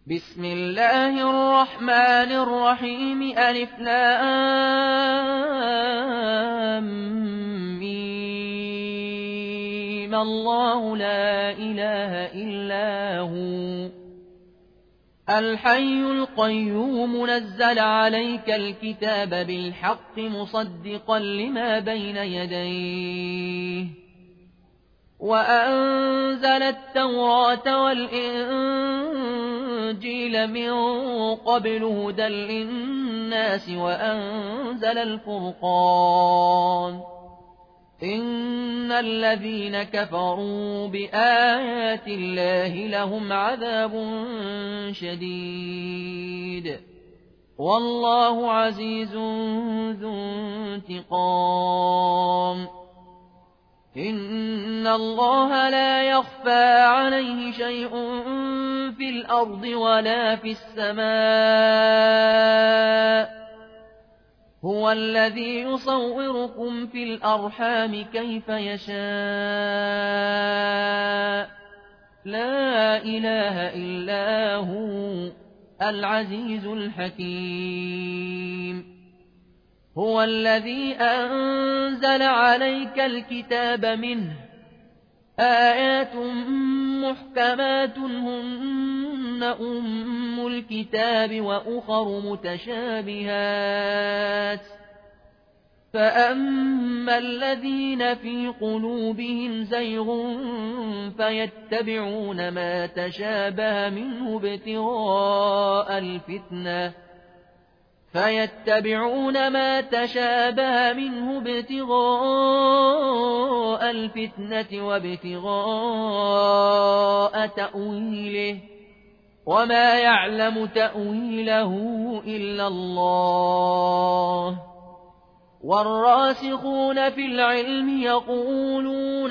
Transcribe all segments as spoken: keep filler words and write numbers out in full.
بسم الله الرحمن الرحيم ألف لام ميم الله لا إله إلا هو الحي القيوم نزل عليك الكتاب بالحق مصدقا لما بين يديه وأنزل التوراة والإنجيل من قبل هدى للناس وأنزل الفرقان إن الذين كفروا بآيات الله لهم عذاب شديد والله عزيز ذو انتقام إن الله لا يخفى عليه شيء في الأرض ولا في السماء هو الذي يصوركم في الأرحام كيف يشاء لا إله إلا هو العزيز الحكيم هو الذي أنزل عليك الكتاب منه آيات محكمات هن أم الكتاب وأخر متشابهات فأما الذين في قلوبهم زيغ فيتبعون ما تشابه منه ابتغاء الفتنة فيتبعون ما تشابه منه ابتغاء الفتنة وابتغاء تأويله وما يعلم تأويله إلا الله والراسخون في العلم يقولون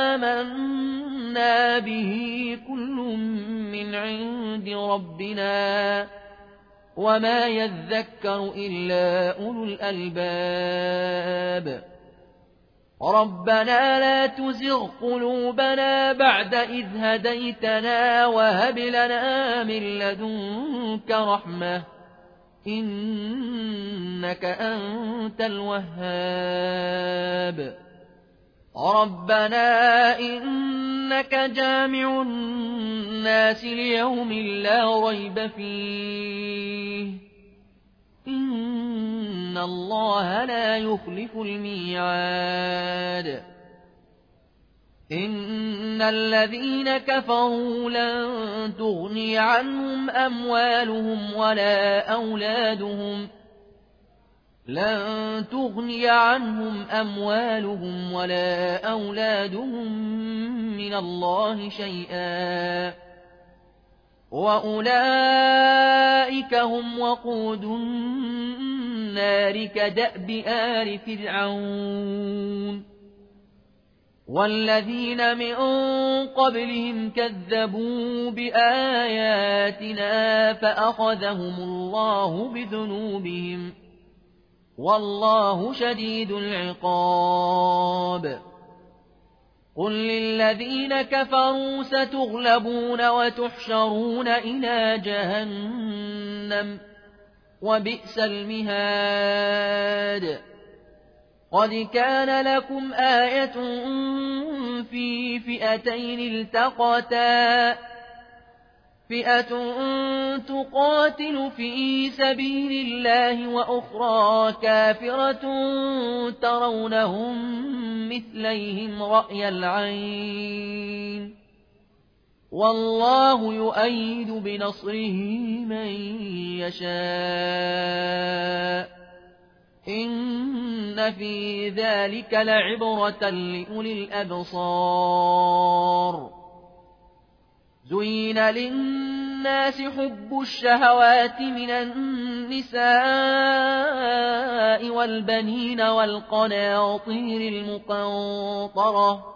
آمنا به كل من عند ربنا وما يذكر إلا أولو الألباب ربنا لا تزغ قلوبنا بعد إذ هديتنا وهب لنا من لدنك رحمة إنك أنت الوهاب ربنا إنك جامع الناس ليوم لا ريب فيه إن الله لا يخلف الميعاد إن الذين كفروا لن تغني عنهم أموالهم ولا أولادهم لن تغني عنهم أموالهم ولا أولادهم من الله شيئا وأولئك هم وقود النار كدأب آل فرعون والذين من قبلهم كذبوا بآياتنا فأخذهم الله بذنوبهم والله شديد العقاب قل للذين كفروا ستغلبون وتحشرون إلى جهنم وبئس المهاد قد كان لكم آية في فئتين التقتا فئة تقاتل في سبيل الله وأخرى كافرة ترونهم مثليهم رأي العين والله يؤيد بنصره من يشاء إن في ذلك لعبرة لأولي الأبصار زين للناس حب الشهوات من النساء والبنين والقناطير المقنطرة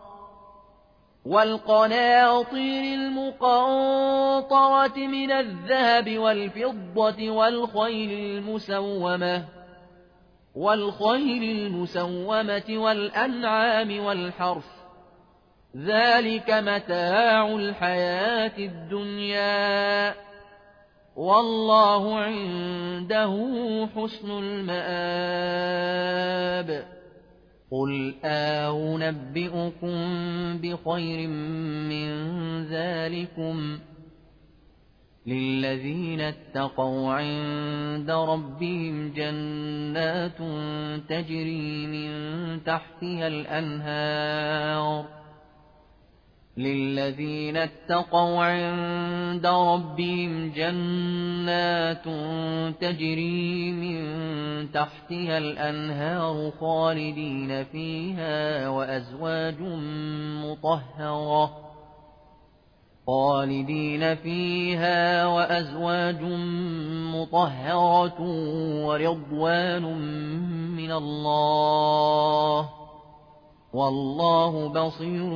والقناطير المقنطرة من الذهب والفضة والخيل المسومة والخيل المسومة والأنعام والحرث ذلك متاع الحياة الدنيا والله عنده حسن المآب. قل أنبئكم بخير من ذلكم للذين اتقوا عند ربهم جنات تجري من تحتها الأنهار للذين اتقوا عند ربهم جنات تجري من تحتها الأنهار خالدين فيها وأزواج مطهرة خالدين فيها وأزواج مطهرة ورضوان من الله والله بصير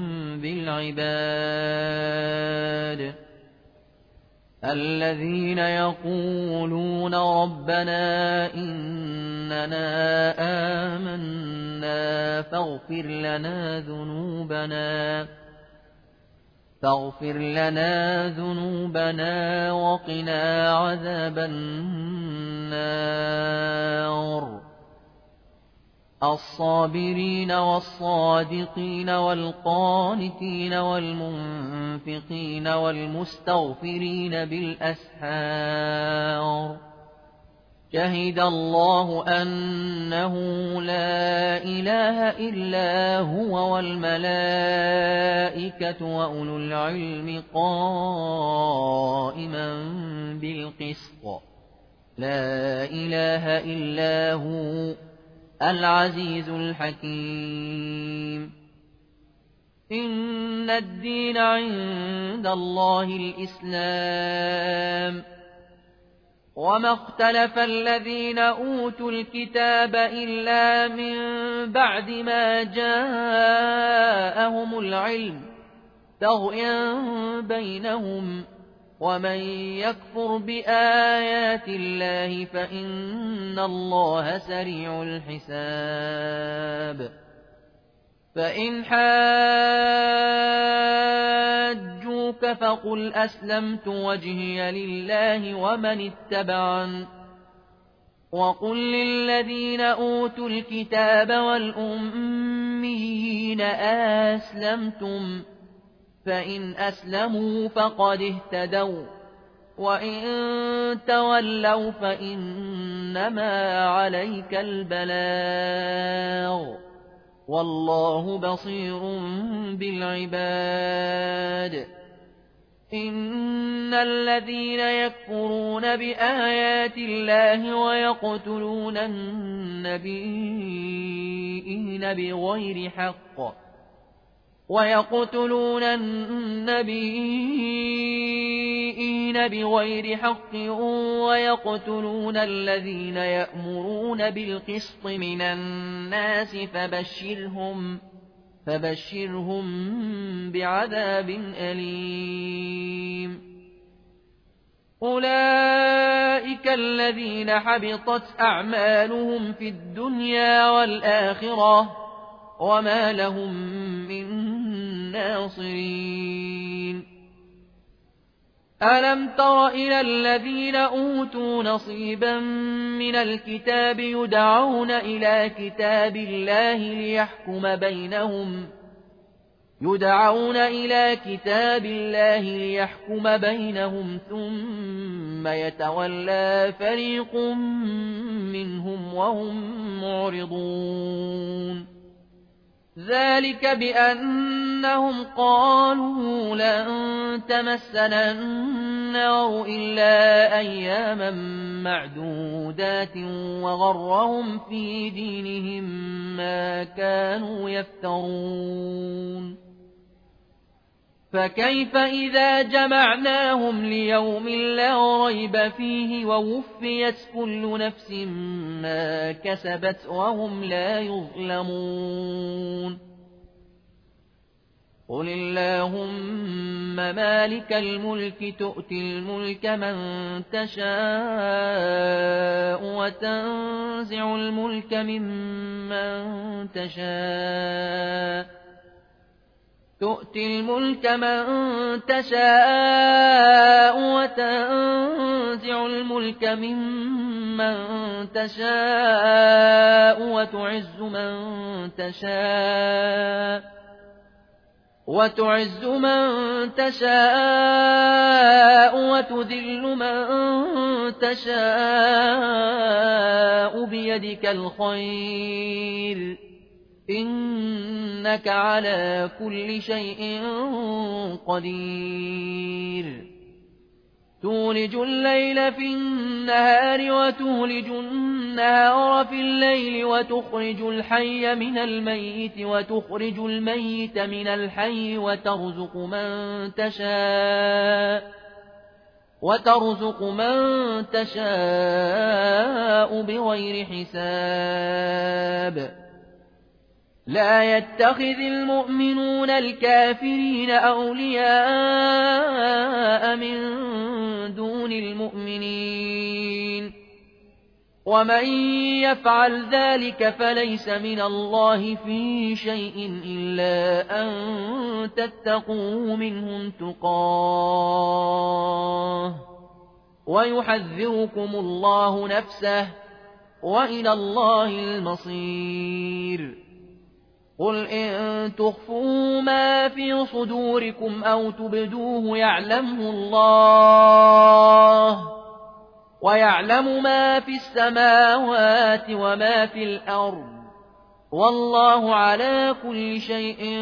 بالعباد. الذين يقولون ربنا إننا آمنا فاغفر لنا ذنوبنا فاغفر لنا ذنوبنا وقنا عذاب النار الصابرين والصادقين والقانتين والمنفقين والمستغفرين بالأسحار شهد الله أنه لا إله إلا هو والملائكة وأولو العلم قائما بالقسط لا إله إلا هو العزيز الحكيم. إن الدين عند الله الإسلام وما اختلف الذين أوتوا الكتاب إلا من بعد ما جاءهم العلم بغيا بينهم ومن يكفر بآيات الله فإن الله سريع الحساب. فإن حاجوك فقل أسلمت وجهي لله ومن اتبعن وقل للذين أوتوا الكتاب والأميين أسلمتم فإن أسلموا فقد اهتدوا وإن تولوا فإنما عليك البلاغ والله بصير بالعباد. إن الذين يكفرون بآيات الله ويقتلون النبيين بغير حق ويقتلون النبيين بغير حق ويقتلون الذين يأمرون بالقسط من الناس فبشرهم فبشرهم بعذاب أليم. أولئك الذين حبطت أعمالهم في الدنيا والآخرة وما لهم من ناصرين. ألم تر إلى الذين أوتوا نصيبا من الكتاب يدعون إلى كتاب الله ليحكم بينهم يدعون إلى كتاب الله ليحكم بينهم ثم يتولى فريق منهم وهم معرضون. ذلك بأنهم قالوا لن تمسنا النار إلا أياما معدودات وغرهم في دينهم ما كانوا يفترون. فكيف إذا جمعناهم ليوم لا ريب فيه ووفيت كل نفس ما كسبت وهم لا يظلمون. قل اللهم مالك الملك تؤتي الملك من تشاء وتنزع الملك ممن تشاء تؤتي الملك من تشاء وتنزع الملك ممن تشاء وتعز من تشاء وتعز من تشاء وتذل من تشاء بيدك الخير إنك على كل شيء قدير تولج الليل في النهار وتولج النهار في الليل وتخرج الحي من الميت وتخرج الميت من الحي وترزق من تشاء وترزق من تشاء بغير حساب لا يتخذ المؤمنون الكافرين أولياء من دون المؤمنين ومن يفعل ذلك فليس من الله في شيء إلا أن تتقوا منهم تقاه ويحذركم الله نفسه وإلى الله المصير قل إن تخفوا ما في صدوركم أو تبدوه يعلمه الله ويعلم ما في السماوات وما في الأرض والله على كل شيء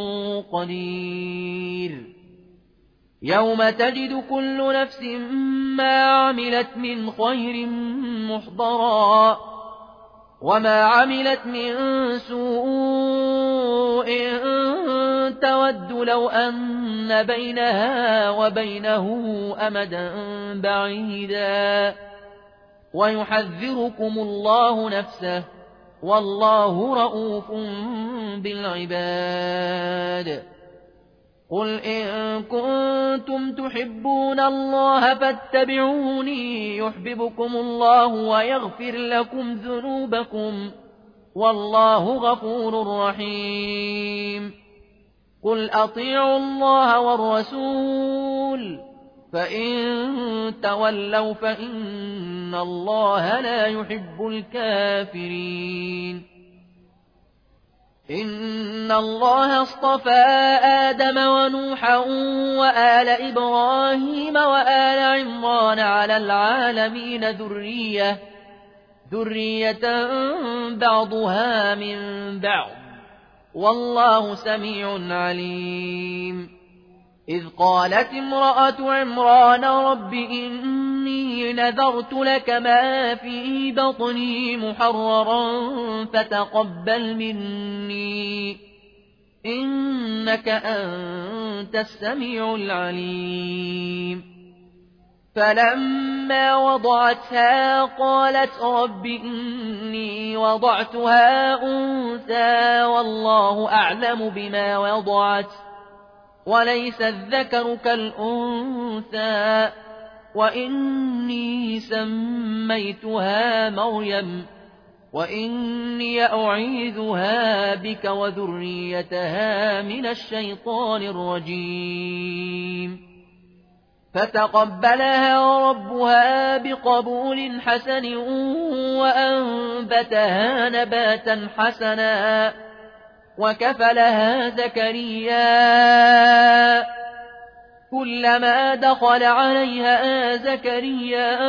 قدير يوم تجد كل نفس ما عملت من خير محضرا وما عملت من سوء تود لو أن بينها وبينه أمدا بعيدا ويحذركم الله نفسه والله رءوف بالعباد قل إن كنتم تحبون الله فاتبعوني يحببكم الله ويغفر لكم ذنوبكم والله غفور رحيم قل أطيعوا الله والرسول فإن تولوا فإن الله لا يحب الكافرين إن الله اصطفى آدم ونوحا وآل إبراهيم وآل عمران على العالمين ذرية ذرية بعضها من بعض والله سميع عليم إذ قالت امرأة عمران رب إني نذرت لك ما في بطني محررا فتقبل مني إنك أنت السميع العليم فلما وضعتها قالت رب إني وضعتها أنثى والله أعلم بما وضعت وليس الذكر كالأنثى وإني سميتها مريم وإني أعيذها بك وذريتها من الشيطان الرجيم فتقبلها ربها بقبول حسن وأنبتها نباتا حسنا وكفلها زكريا كلما دخل عليها زكريا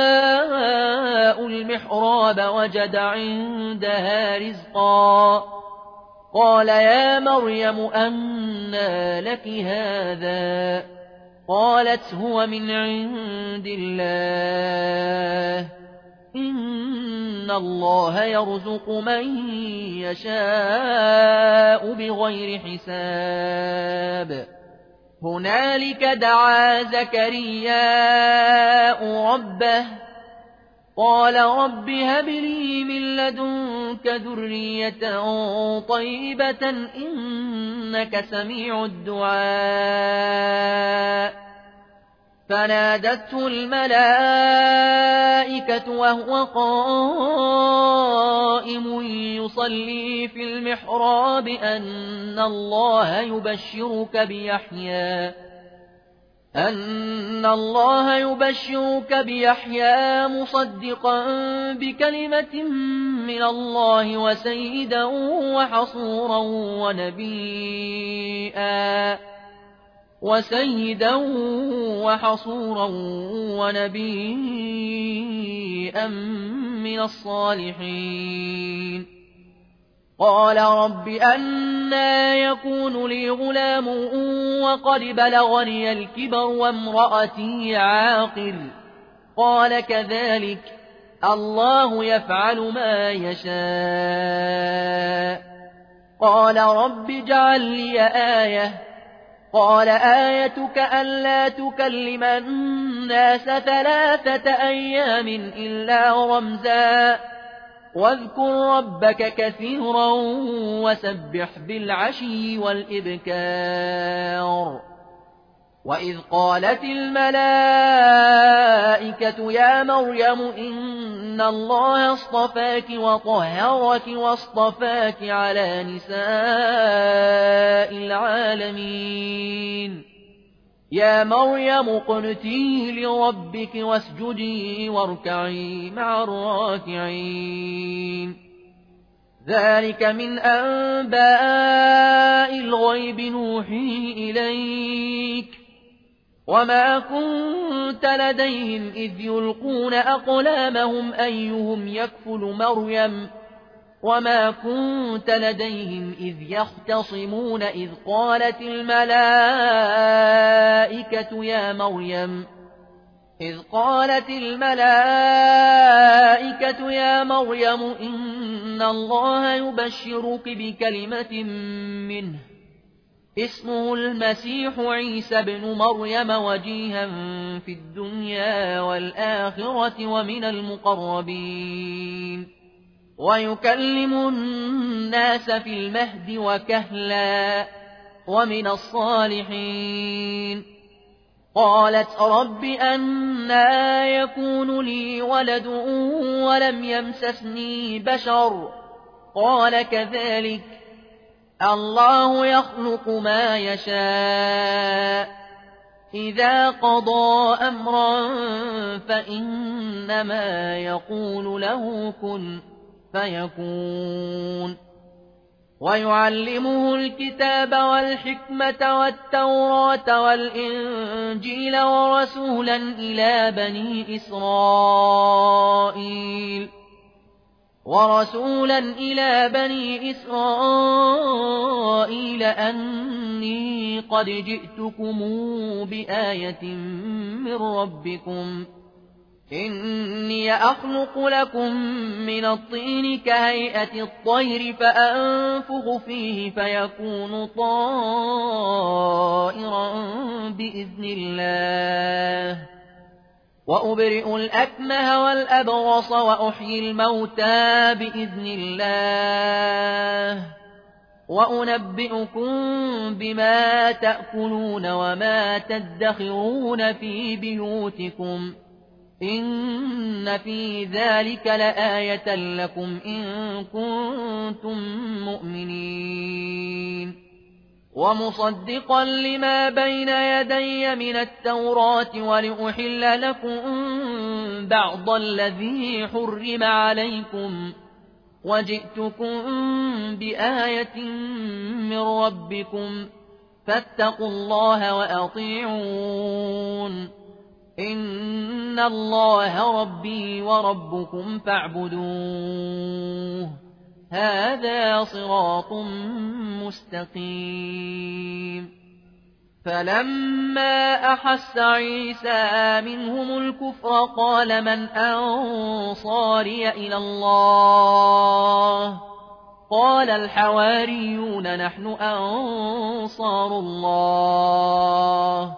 المحراب وجد عندها رزقا قال يا مريم أنى لك هذا قالت هو من عند الله إن الله يرزق من يشاء بغير حساب هنالك دعا زكريا ربه قال رب هب لي من لدنك ذرية طيبة إنك سميع الدعاء فنادته الملائكة وهو قائم يصلي في المحراب أن الله يبشرك بيحيى أن الله يبشرك بيحيى مصدقا بكلمة من الله وسيدا وحصورا ونبيا وسيدا وحصورا ونبيا من الصالحين. قال رب أنى يكون لي غلام وقد بلغني الكبر وامرأتي عاقر؟ قال كذلك الله يفعل ما يشاء. قال رب اجعل لي آية. قال آيتك ألا تكلم الناس ثلاثة أيام إلا رمزا واذكر ربك كثيرا وسبح بالعشي والإبكار. وإذ قالت الملائكة يا مريم إن الله اصطفاك وطهرك واصطفاك على نساء العالمين يا مريم اقنتي لربك واسجدي واركعي مع الراكعين. ذلك من أنباء الغيب نوحيه إليك وما كنت لديهم إذ يلقون أقلامهم أيهم يكفل مريم وما كنت لديهم إذ يختصمون إذ قالت الملائكة يا مريم إذ قالت الملائكة يا مريم إن الله يبشرك بكلمة منه اسمه المسيح عيسى بن مريم وجيها في الدنيا والآخرة ومن المقربين ويكلم الناس في المهد وكهلا ومن الصالحين. قالت رب أنى يكون لي ولد ولم يمسسني بشر؟ قال كذلك الله يخلق ما يشاء إذا قضى أمرا فإنما يقول له كن فيكون. ويعلمه الكتاب والحكمة والتوراة والإنجيل ورسولا إلى بني إسرائيل ورسولا إلى بني إسرائيل أني قد جئتكم بآية من ربكم إني أخلق لكم من الطين كهيئة الطير فأنفخ فيه فيكون طائرا بإذن الله وأبرئ الأكمه والأبرص وأحيي الموتى بإذن الله وأنبئكم بما تأكلون وما تدخرون في بيوتكم إن في ذلك لآية لكم إن كنتم مؤمنين. ومصدقا لما بين يدي من التوراة ولأحل لكم بعض الذي حرم عليكم وجئتكم بآية من ربكم فاتقوا الله وأطيعون إن الله ربي وربكم فاعبدوه هذا صراط مستقيم. فلما أحس عيسى منهم الكفر قال من أنصاري إلى الله قال الحواريون نحن أنصار الله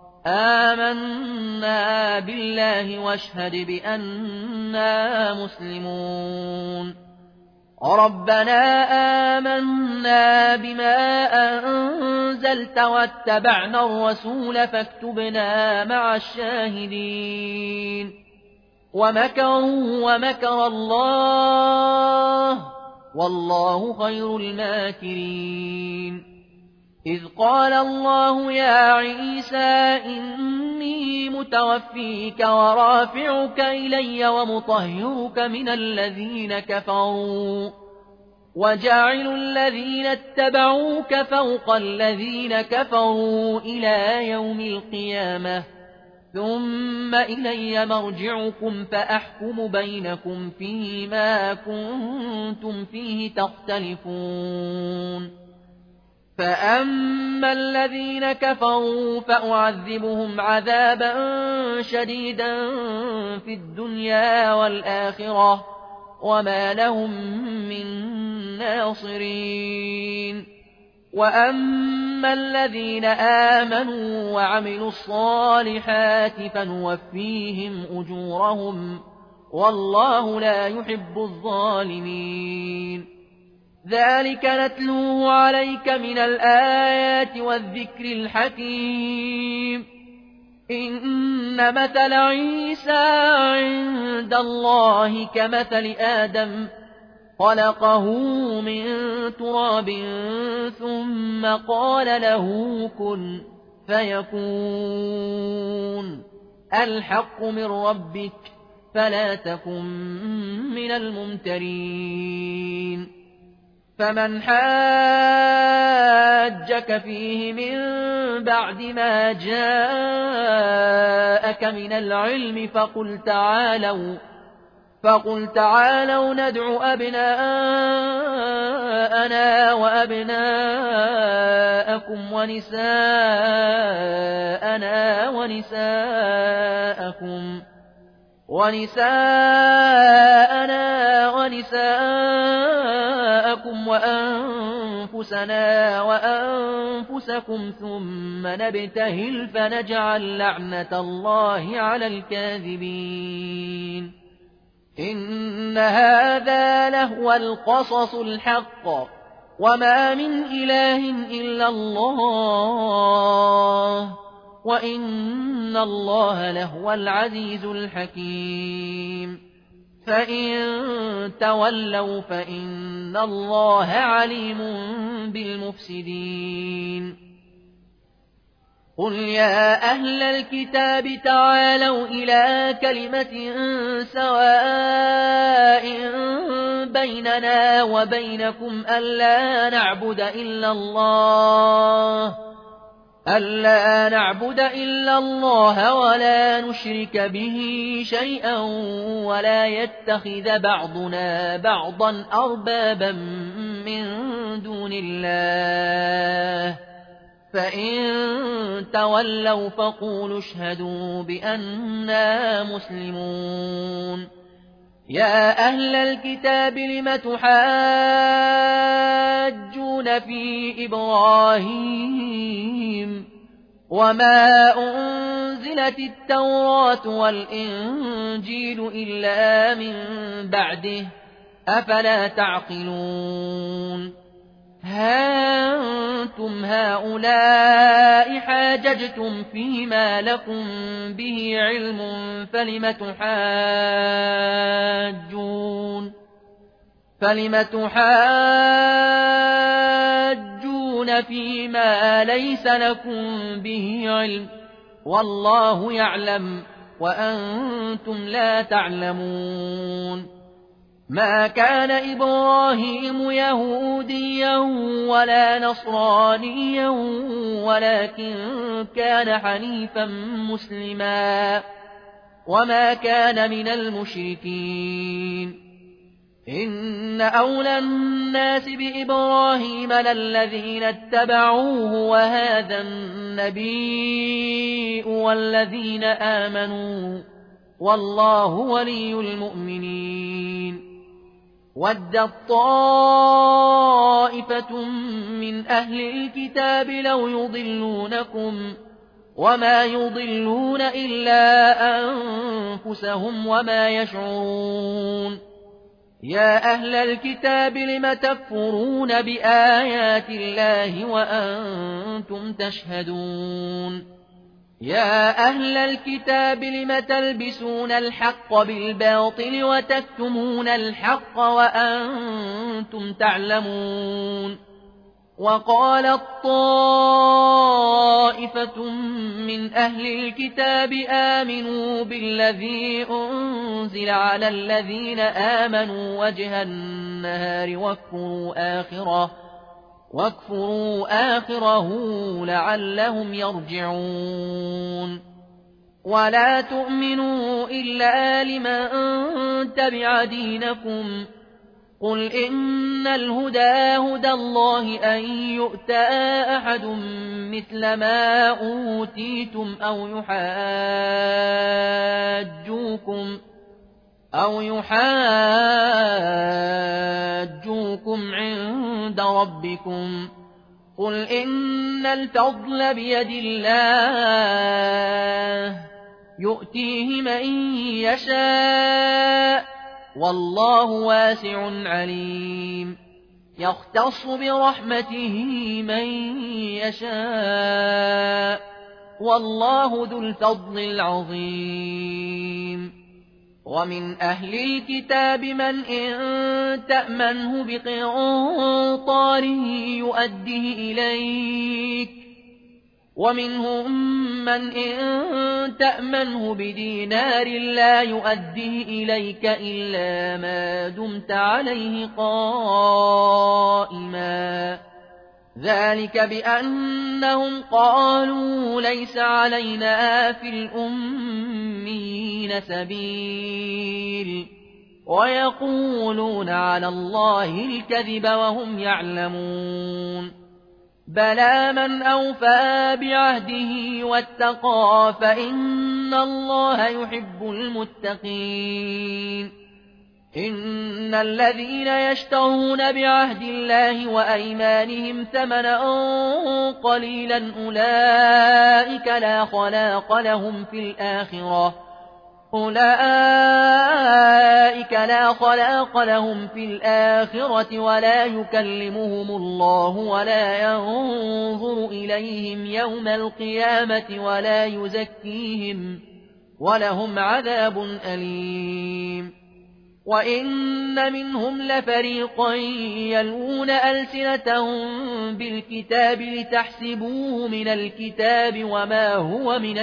آمنا بالله واشهد بأننا مسلمون. ربنا آمنا بما أنزلت واتبعنا الرسول فاكتبنا مع الشاهدين ومكروا ومكر الله والله خير الماكرين إذ قال الله يا عيسى إني متوفيك ورافعك إلي ومطهرك من الذين كفروا وجاعل الذين اتبعوك فوق الذين كفروا إلى يوم القيامة ثم إلي مرجعكم فأحكم بينكم فيما كنتم فيه تختلفون فأما الذين كفروا فأعذبهم عذابا شديدا في الدنيا والآخرة وما لهم من ناصرين وأما الذين آمنوا وعملوا الصالحات فنوفيهم أجورهم والله لا يحب الظالمين ذلك نتلوه عليك من الآيات والذكر الحكيم إن مثل عيسى عند الله كمثل آدم خلقه من تراب ثم قال له كن فيكون الحق من ربك فلا تكن من الممترين فمن حاجك فيه من بعد ما جاءك من العلم فقل تعالوا فقل تعالوا ندع أبناءنا وأبناءكم ونساءنا ونساءكم ونساءنا ونساءكم وأنفسنا وأنفسكم ثم نبتهل فنجعل لعنة الله على الكاذبين إن هذا لهو القصص الحق وما من إله إلا الله وإن الله لهو العزيز الحكيم فإن تولوا فإن الله عليم بالمفسدين قل يا أهل الكتاب تعالوا إلى كلمة سواء بيننا وبينكم ألا نعبد إلا الله ألا نعبد إلا الله ولا نشرك به شيئا ولا يتخذ بعضنا بعضا أربابا من دون الله فإن تولوا فقولوا اشهدوا بأننا مسلمون يا أهل الكتاب لم تحاجون في إبراهيم وما أنزلت التوراة والإنجيل إلا من بعده أفلا تعقلون ها أنتم هؤلاء حاججتم فيما لكم به علم فلم تحاجون فلم تحاجون فيما ليس لكم به علم والله يعلم وأنتم لا تعلمون ما كان إبراهيم يهوديا ولا نصرانيا ولكن كان حنيفا مسلما وما كان من المشركين إن أولى الناس بإبراهيم للذين اتبعوه وهذا النبي والذين آمنوا والله ولي المؤمنين ودت طائفة من أهل الكتاب لو يضلونكم وما يضلون إلا أنفسهم وما يشعرون يا أهل الكتاب لم تكفرون بآيات الله وأنتم تشهدون يا أهل الكتاب لم تلبسون الحق بالباطل وتكتمون الحق وأنتم تعلمون وقالت طائفة من أهل الكتاب آمنوا بالذي أنزل على الذين آمنوا وجه النهار واكفروا آخره واكفروا آخره لعلهم يرجعون ولا تؤمنوا إلا لمن تبع دينكم قل إن الهدى هدى الله أن يؤتى أحد مثل ما أوتيتم أو يحاجوكم أو يحاجوكم عند ربكم قل إن الفضل بيد الله يؤتيه من يشاء والله واسع عليم يختص برحمته من يشاء والله ذو الفضل العظيم ومن أهل الكتاب من إن تأمنه بقنطاره يؤديه إليك ومنهم من إن تأمنه بدينار لا يؤديه إليك إلا ما دمت عليه قائما ذلك بأنهم قالوا ليس علينا في الأمين سبيل ويقولون على الله الكذب وهم يعلمون بلى من أوفى بعهده واتقى فإن الله يحب المتقين إن الذين يشترون بعهد الله وأيمانهم ثمنا قليلا أولئك لا خلاق لهم في الآخرة أولئك لا خلاق لهم في الآخرة ولا يكلمهم الله ولا ينظر إليهم يوم القيامة ولا يزكيهم ولهم عذاب أليم وإن منهم لفريقا يلوون ألسنتهم بالكتاب لتحسبوه من الكتاب وما هو من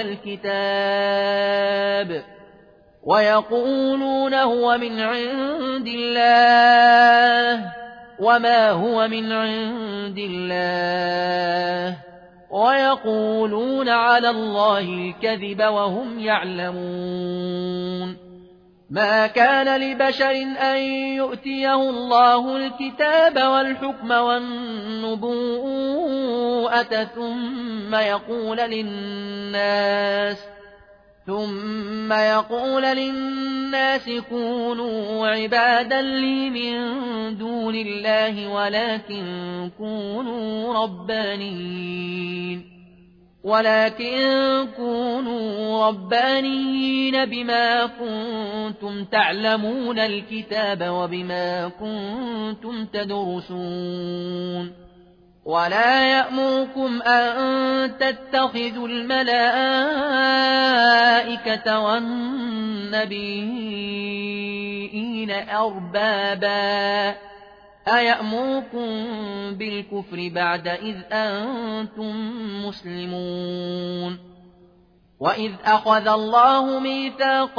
الكتاب ويقولون هو من عند الله وما هو من عند الله ويقولون على الله الكذب وهم يعلمون ما كان لبشر أن يؤتيه الله الكتاب والحكم والنبوءة ثم يقول للناس ثم يقول للناس كونوا عبادا لي من دون الله ولكن كونوا ربانيين ولكن كونوا ربانيين بما كنتم تعلمون الكتاب وبما كنتم تدرسون ولا يأمركم أن تتخذوا الملائكة والنبيين أربابا أيأمركم بالكفر بعد إذ أنتم مسلمون وإذ أخذ الله ميثاق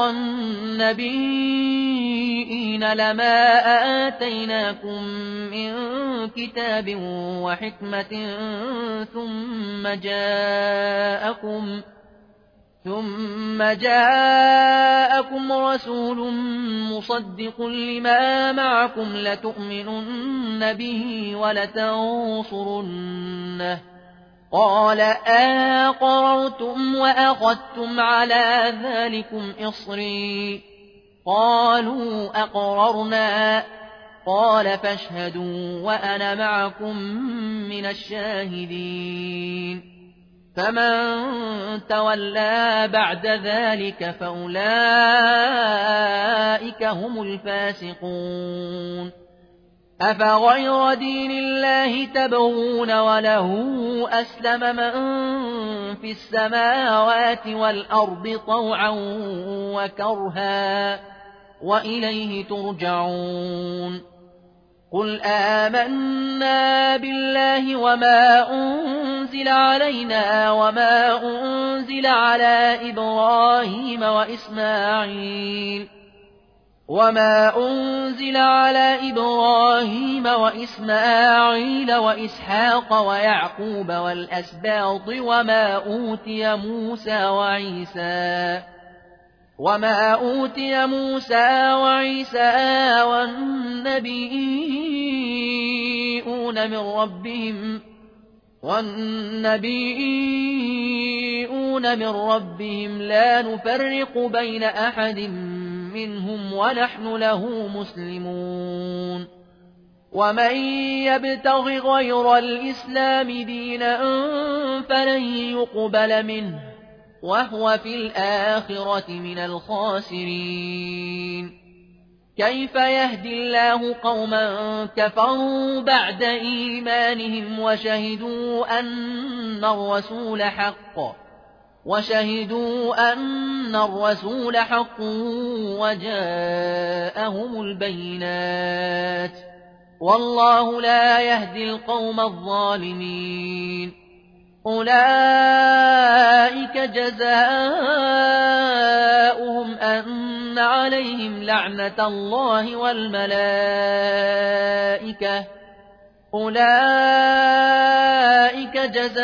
النبيين لما آتيناكم من كتاب وحكمة ثم جاءكم ثم جاءكم رسول مصدق لما معكم لتؤمنن به ولتنصرنه قال أقررتم وأخذتم على ذلكم إصري قالوا أقررنا قال فاشهدوا وأنا معكم من الشاهدين فمن تولى بعد ذلك فأولئك هم الفاسقون أفغير دين الله تبغون وله أسلم من في السماوات والأرض طوعا وكرها وإليه ترجعون قل آمنا بالله وما أنزل علينا وما أنزل على إبراهيم وإسماعيل وما أنزل على إبراهيم وإسماعيل وإسحاق ويعقوب والأسباط وما أوتي موسى وعيسى وما أوتي موسى وعيسى والنبيون من ربهم والنبيون من ربهم لا نفرق بين أحد منهم ونحن له مسلمون ومن يبتغ غير الإسلام دينا فلن يقبل منه وهو في الآخرة من الخاسرين كيف يهدي الله قوما كفروا بعد إيمانهم وشهدوا أن الرسول حق وشهدوا أن الرسول حق وجاءهم البينات والله لا يهدي القوم الظالمين أولئك جزاؤهم أن عليهم لعنة الله والملائكة أولئك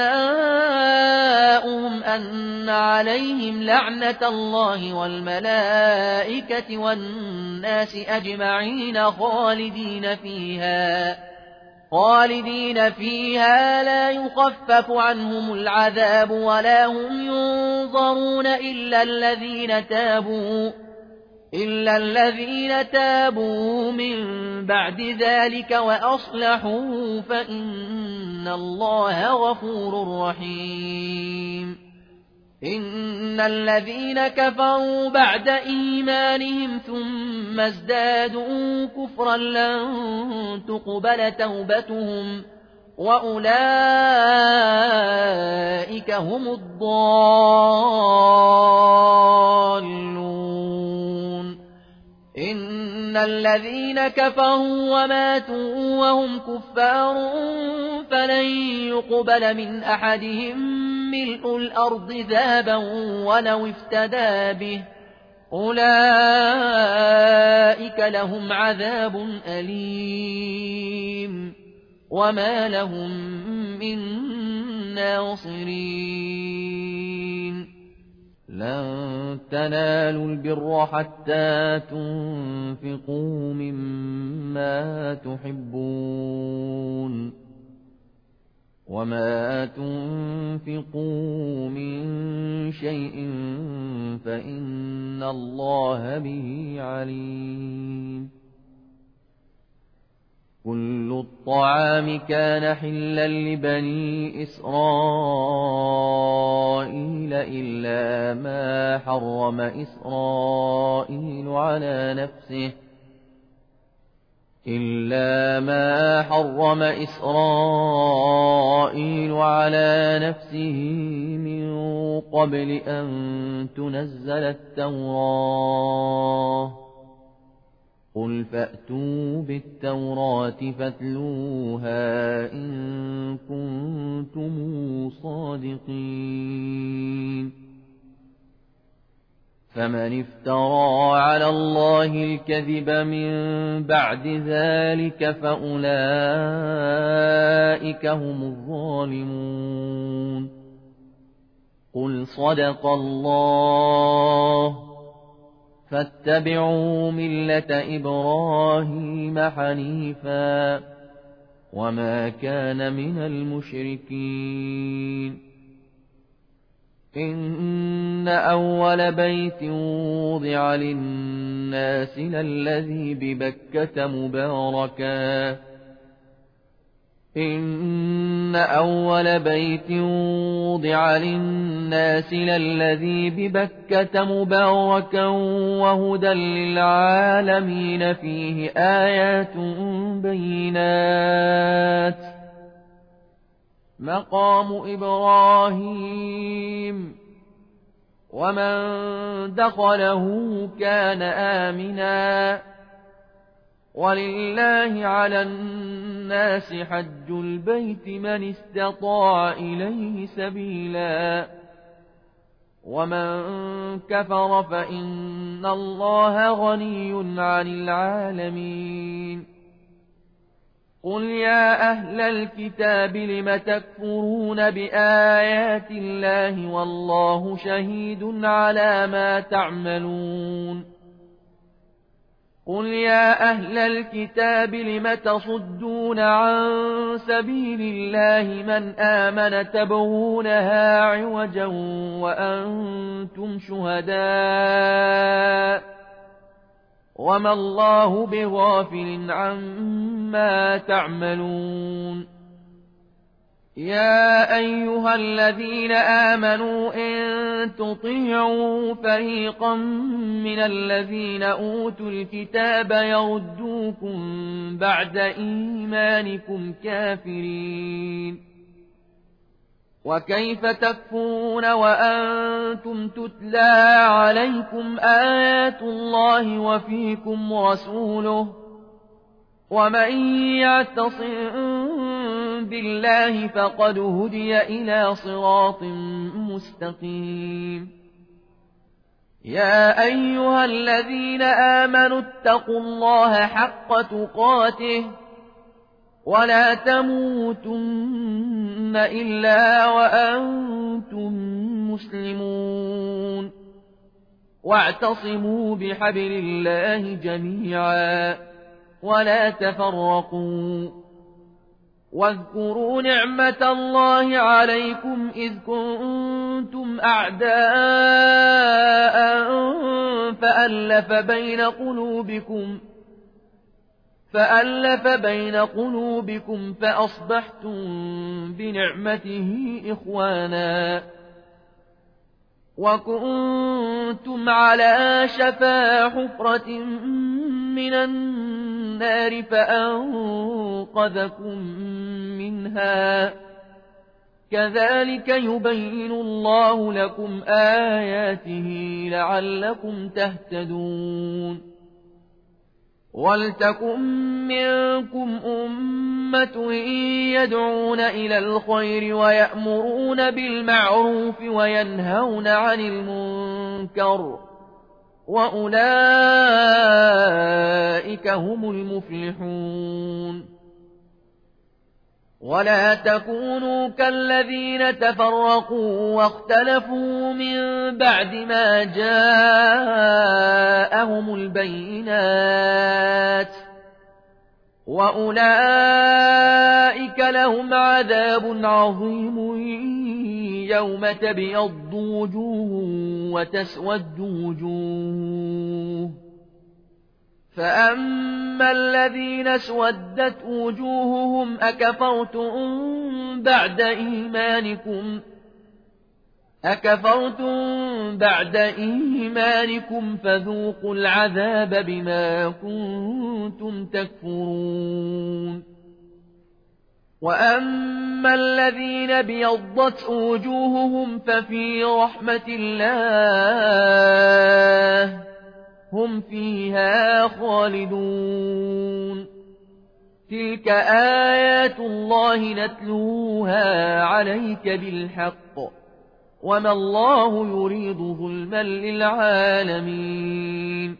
جزاؤهم أن عليهم لعنة الله والملائكة والناس أجمعين خالدين فيها خالدين فيها لا يخفف عنهم العذاب ولا هم ينظرون إلا الذين تابوا إلا الذين تابوا من بعد ذلك وأصلحوا فإن الله غفور رحيم إن الذين كفروا بعد إيمانهم ثم ازدادوا كفرا لن تقبل توبتهم وأولئك هم الضالون إن الذين كفروا وماتوا وهم كفار فلن يقبل من أحدهم ملء الأرض ذهبا ولو افتدى به أولئك لهم عذاب أليم وما لهم من ناصرين لن تنالوا البر حتى تنفقوا مما تحبون وما تنفقوا من شيء فإن الله به عليم كل الطعام كان حلا لبني إسرائيل إلا ما حرم إسرائيل على نفسه إلا ما حرم إسرائيل على نفسه من قبل أن تنزل التوراة قل فأتوا بالتوراة فاتلوها إن كنتم صادقين فمن افترى على الله الكذب من بعد ذلك فأولئك هم الظالمون قل صدق الله فاتبعوا ملة إبراهيم حنيفا وما كان من المشركين إن أول بيت وضع للناس للذي ببكة مباركا إن أول بيت وضع للناس للذي ببكة مباركا وهدى للعالمين فيه آيات بينات مقام إبراهيم ومن دخله كان آمنا ولله على الناس حج البيت من استطاع إليه سبيلا ومن كفر فإن الله غني عن العالمين قل يا أهل الكتاب لم تكفرون بآيات الله والله شهيد على ما تعملون قل يا أهل الكتاب لم تصدون عن سبيل الله من آمن تبغونها عوجا وأنتم شهداء وما الله بغافل عما تعملون يا أيها الذين آمنوا إن تطيعوا فريقا من الذين أوتوا الكتاب يردوكم بعد إيمانكم كافرين وكيف تكفرون وأنتم تتلى عليكم آيات الله وفيكم رسوله ومن يعتصم بالله فقد هدي إلى صراط مستقيم يا أيها الذين آمنوا اتقوا الله حق تقاته ولا تموتن إلا وأنتم مسلمون واعتصموا بحبل الله جميعا ولا تفرقوا واذكروا نعمة الله عليكم إذ كنتم أعداء فألف بين قلوبكم فألف بين قلوبكم فأصبحتم بنعمته إخوانا وكنتم على شفا حفرة من النار فأنقذكم منها كذلك يبين الله لكم آياته لعلكم تهتدون ولتكن منكم أمة يدعون إلى الخير ويأمرون بالمعروف وينهون عن المنكر وأولئك هم المفلحون ولا تكونوا كالذين تفرقوا واختلفوا من بعد ما جاءهم البينات وأولئك لهم عذاب عظيم يوم تبيض وجوه وتسود وجوه فأما الذين اسودت وجوههم أكفرتم بعد إيمانكم أكفرتم بعد إيمانكم فذوقوا العذاب بما كنتم تكفرون وأما الذين بيضت وجوههم ففي رحمة الله هم فيها خالدون تلك آيات الله نتلوها عليك بالحق وما الله يريد ظلما للعالمين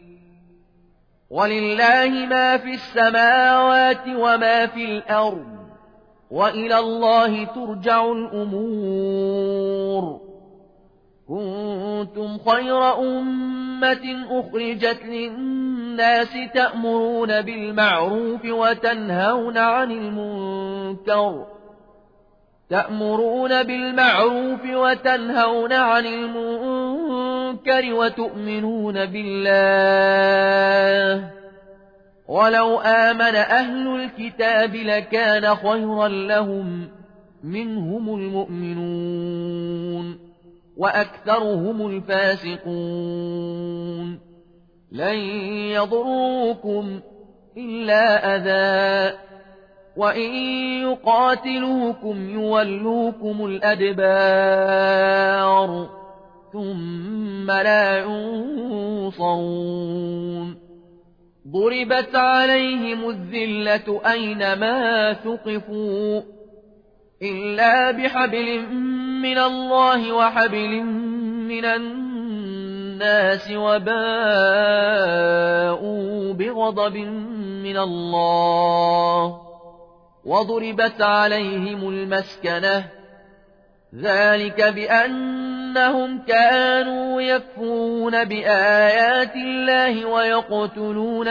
ولله ما في السماوات وما في الأرض وإلى الله ترجع الأمور كنتم خير أمة أخرجت للناس تأمرون بالمعروف وتنهون عن المنكر تأمرون بالمعروف وتنهون عن المنكر وتؤمنون بالله ولو آمن أهل الكتاب لكان خيرا لهم منهم المؤمنون وأكثرهم الفاسقون لن يضروكم إلا أذى وإن يقاتلوكم يولوكم الأدبار ثم لا ينصرون ضربت عليهم الذلة أينما ثقفوا إلا بحبل من الله وحبل من الناس وباءوا بغضب من الله وضربت عليهم المسكنة ذلك بأنهم كانوا يكفرون بآيات الله ويقتلون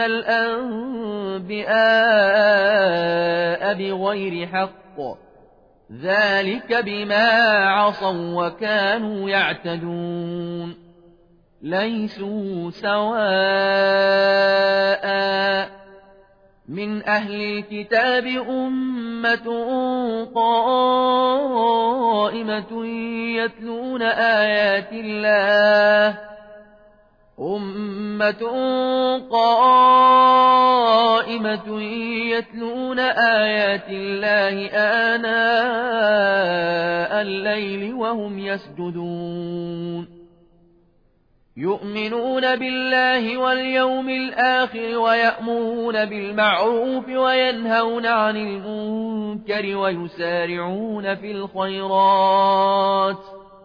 الأنبياء بغير حق ذلك بما عصوا وكانوا يعتدون ليسوا سواء من أهل الكتاب أمة قائمة يتلون آيات الله أمة قائمة يتلون آيات الله آناء الليل وهم يسجدون يؤمنون بالله واليوم الآخر ويأمرون بالمعروف وينهون عن المنكر ويسارعون في الخيرات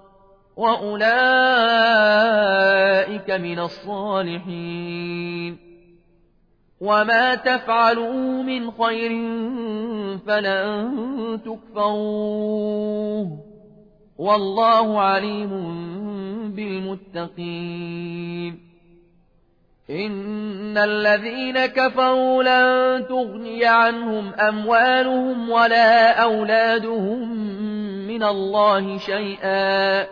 وأولئك من الصالحين وما تفعلوا من خير فلن تكفروه والله عليم بالمتقين إن الذين كفروا لن تغني عنهم أموالهم ولا أولادهم من الله شيئا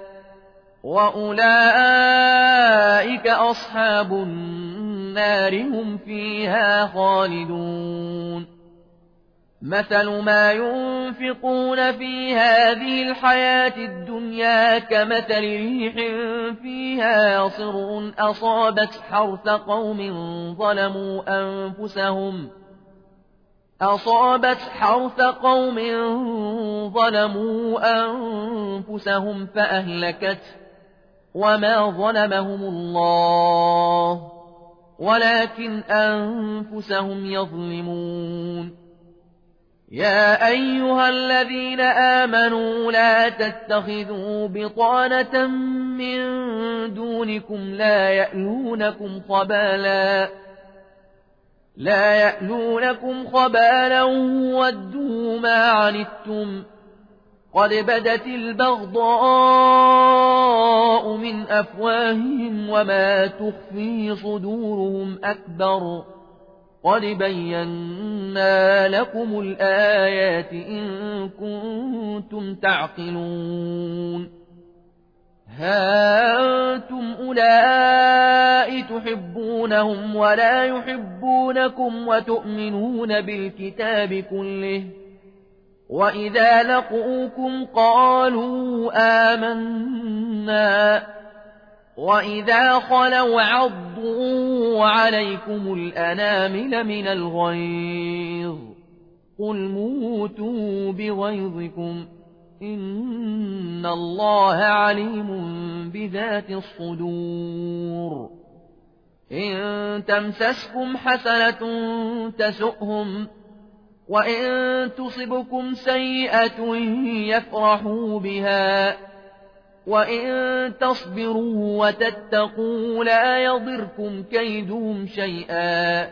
وأولئك أصحاب النار هم فيها خالدون مثل ما ينفقون في هذه الحياة الدنيا كمثل ريح فيها صر أصابت حرث قوم ظلموا أنفسهم أصابت حرث قوم ظلموا أنفسهم فأهلكت وما ظلمهم الله ولكن أنفسهم يظلمون يا أيها الذين آمنوا لا تتخذوا بطانة من دونكم لا يألونكم خبالا لا يألونكم خبالا ودوا ما عنتم قد بدت البغضاء من أفواههم وما تخفي صدورهم أكبر قد بينا لكم الآيات إن كنتم تعقلون ها أنتم أولئك تحبونهم ولا يحبونكم وتؤمنون بالكتاب كله وإذا لقوكم قالوا آمنا وإذا خلوا عضوا عليكم الأنامل من الغيظ قل موتوا بغيظكم إن الله عليم بذات الصدور إن تمسسكم حسنة تسؤهم وإن تصبكم سيئة يفرحوا بها وإن تصبروا وتتقوا لا يضركم كيدهم شيئا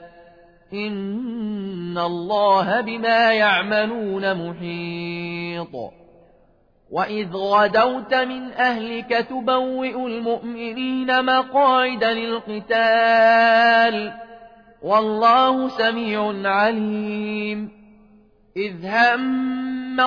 إن الله بما يعملون محيط وإذ غدوت من أهلك تبوئ المؤمنين مقاعد للقتال والله سميع عليم إذ هم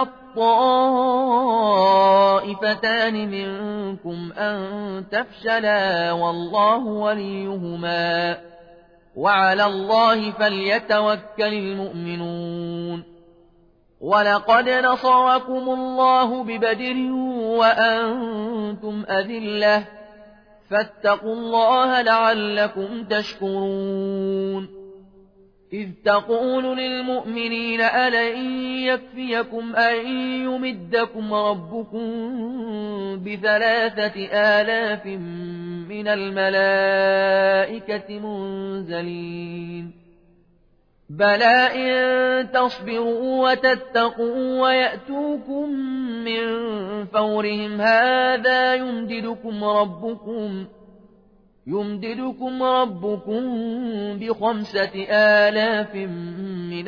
الطائفتان منكم أن تفشلا والله وليهما وعلى الله فليتوكل المؤمنون ولقد نصركم الله ببدر وأنتم أذلة فاتقوا الله لعلكم تشكرون إذ تقول للمؤمنين ألن يكفيكم أن يمدكم ربكم بثلاثة آلاف من الملائكة منزلين بلى إن تصبروا وتتقوا ويأتوكم من فورهم هذا يمددكم ربكم يمددكم ربكم بخمسة آلاف من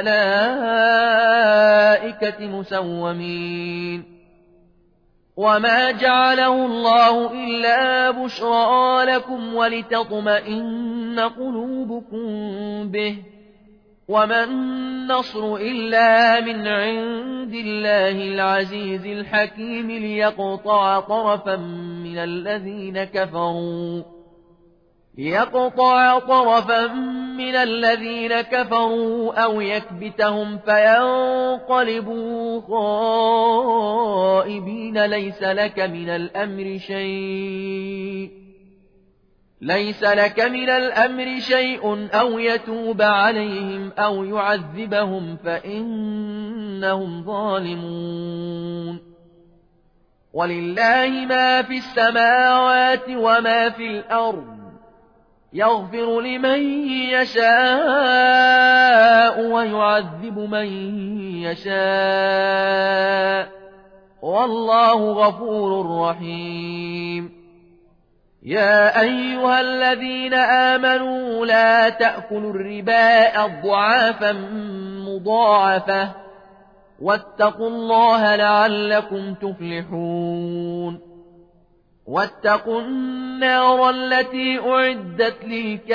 الملائكة مسومين وما جعله الله إلا بشرى لكم ولتطمئن قلوبكم به وما النصر إلا من عند الله العزيز الحكيم ليقطع طرفا من الذين كفروا ليقطع طرفا من الذين كفروا أو يكبتهم فينقلبوا خائبين ليس لك من الأمر شيء ليس لك من الأمر شيء أو يتوب عليهم أو يعذبهم فإنهم ظالمون ولله ما في السماوات وما في الأرض يغفر لمن يشاء ويعذب من يشاء والله غفور رحيم يا أيها الذين آمنوا لا تأكلوا الربا أضعافا مضاعفة واتقوا الله لعلكم تفلحون واتقوا النار التي أعدت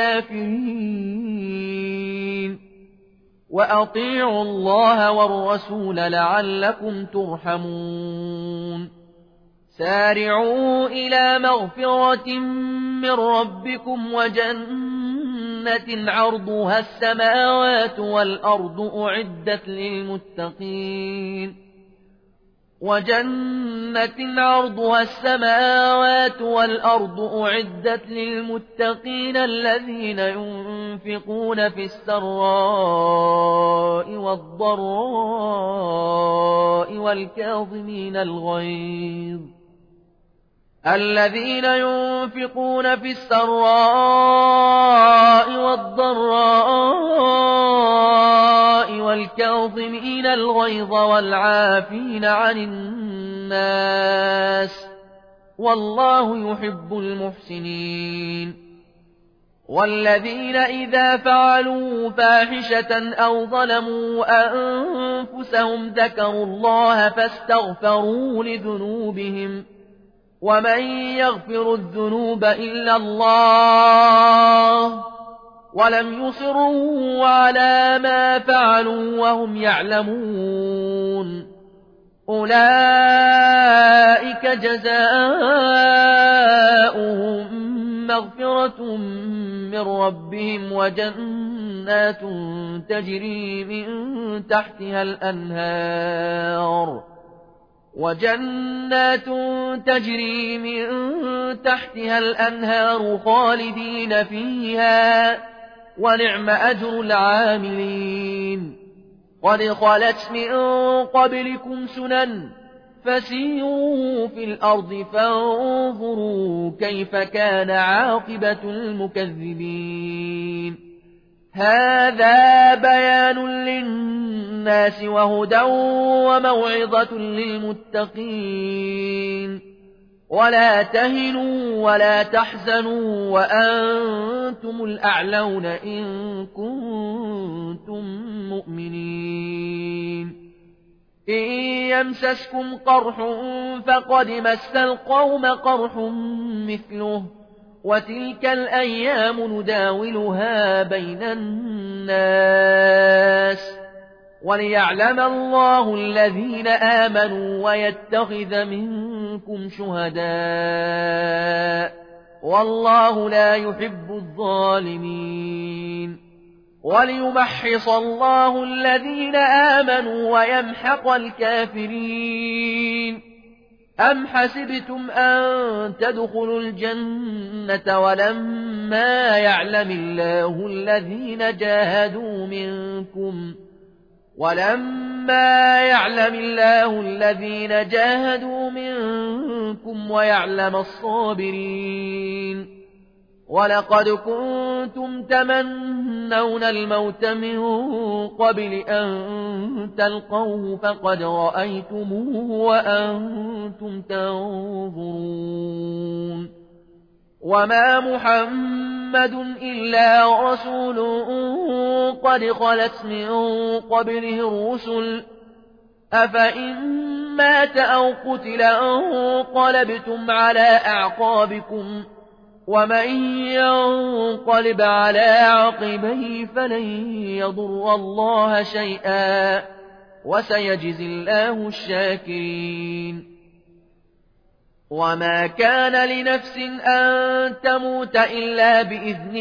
للكافرين وأطيعوا الله والرسول لعلكم ترحمون سارعوا إلى مغفرة من ربكم وجنة عرضها السماوات والأرض أعدت للمتقين وجنة عرضها السماوات والأرض أعدت للمتقين الذين ينفقون في السراء والضراء والكاظمين الغيظ الذين ينفقون في السراء والضراء والكاظمين الغيظ والعافين عن الناس والله يحب المحسنين والذين إذا فعلوا فاحشة أو ظلموا أنفسهم ذكروا الله فاستغفروا لذنوبهم ومن يغفر الذنوب إلا الله ولم يصروا على ما فعلوا وهم يعلمون أولئك جزاؤهم مغفرة من ربهم وجنات تجري من تحتها الأنهار وجنات تجري من تحتها الأنهار خالدين فيها ونعم أجر العاملين قد خلت من قبلكم سنن فسيروا في الأرض فانظروا كيف كان عاقبة المكذبين هذا بيان للناس وهدى وموعظة للمتقين ولا تهنوا ولا تحزنوا وأنتم الأعلون إن كنتم مؤمنين إن يمسسكم قرح فقد مس القوم قرح مثله وتلك الأيام نداولها بين الناس وليعلم الله الذين آمنوا ويتخذ منكم شهداء والله لا يحب الظالمين وليمحص الله الذين آمنوا ويمحق الكافرين أم حسبتم أن تدخلوا الجنة ولما يعلم الله الذين جاهدوا منكم ولما يعلم الله الذين جاهدوا منكم ويعلم الصابرين ولقد كنتم تمنون الموت من قبل أن تلقوه فقد رأيتموه وأنتم تنظرون وما محمد إلا رسول قد خلت من قبله الرسل أفإن مات أو قتل انقلبتم على أعقابكم ومن ينقلب على عقبيه فلن يضر الله شيئا وسيجزي الله الشاكرين وما كان لنفس أن تموت إلا بإذن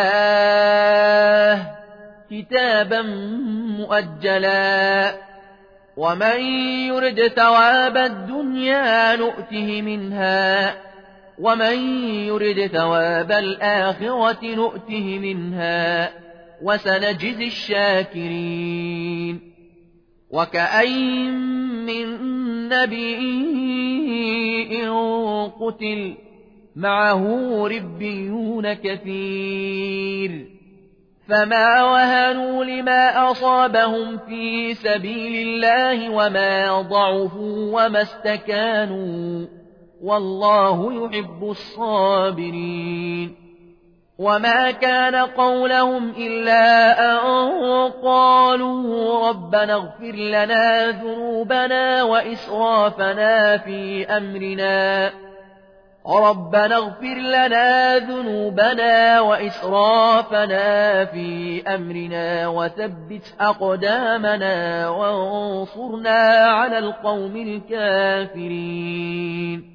الله كتابا مؤجلا ومن يرد ثواب الدنيا نؤته منها ومن يرد ثواب الآخرة نؤته منها وسنجزي الشاكرين وكأين من نبي قتل معه ربيون كثير فما وهنوا لما أصابهم في سبيل الله وما ضعفوا وما استكانوا والله يحب الصابرين وما كان قولهم إلا أن قالوا ربنا اغفر لنا ذنوبنا وإسرافنا في أمرنا ربنا اغفر لنا ذنوبنا وإسرافنا في أمرنا وثبت أقدامنا وانصرنا على القوم الكافرين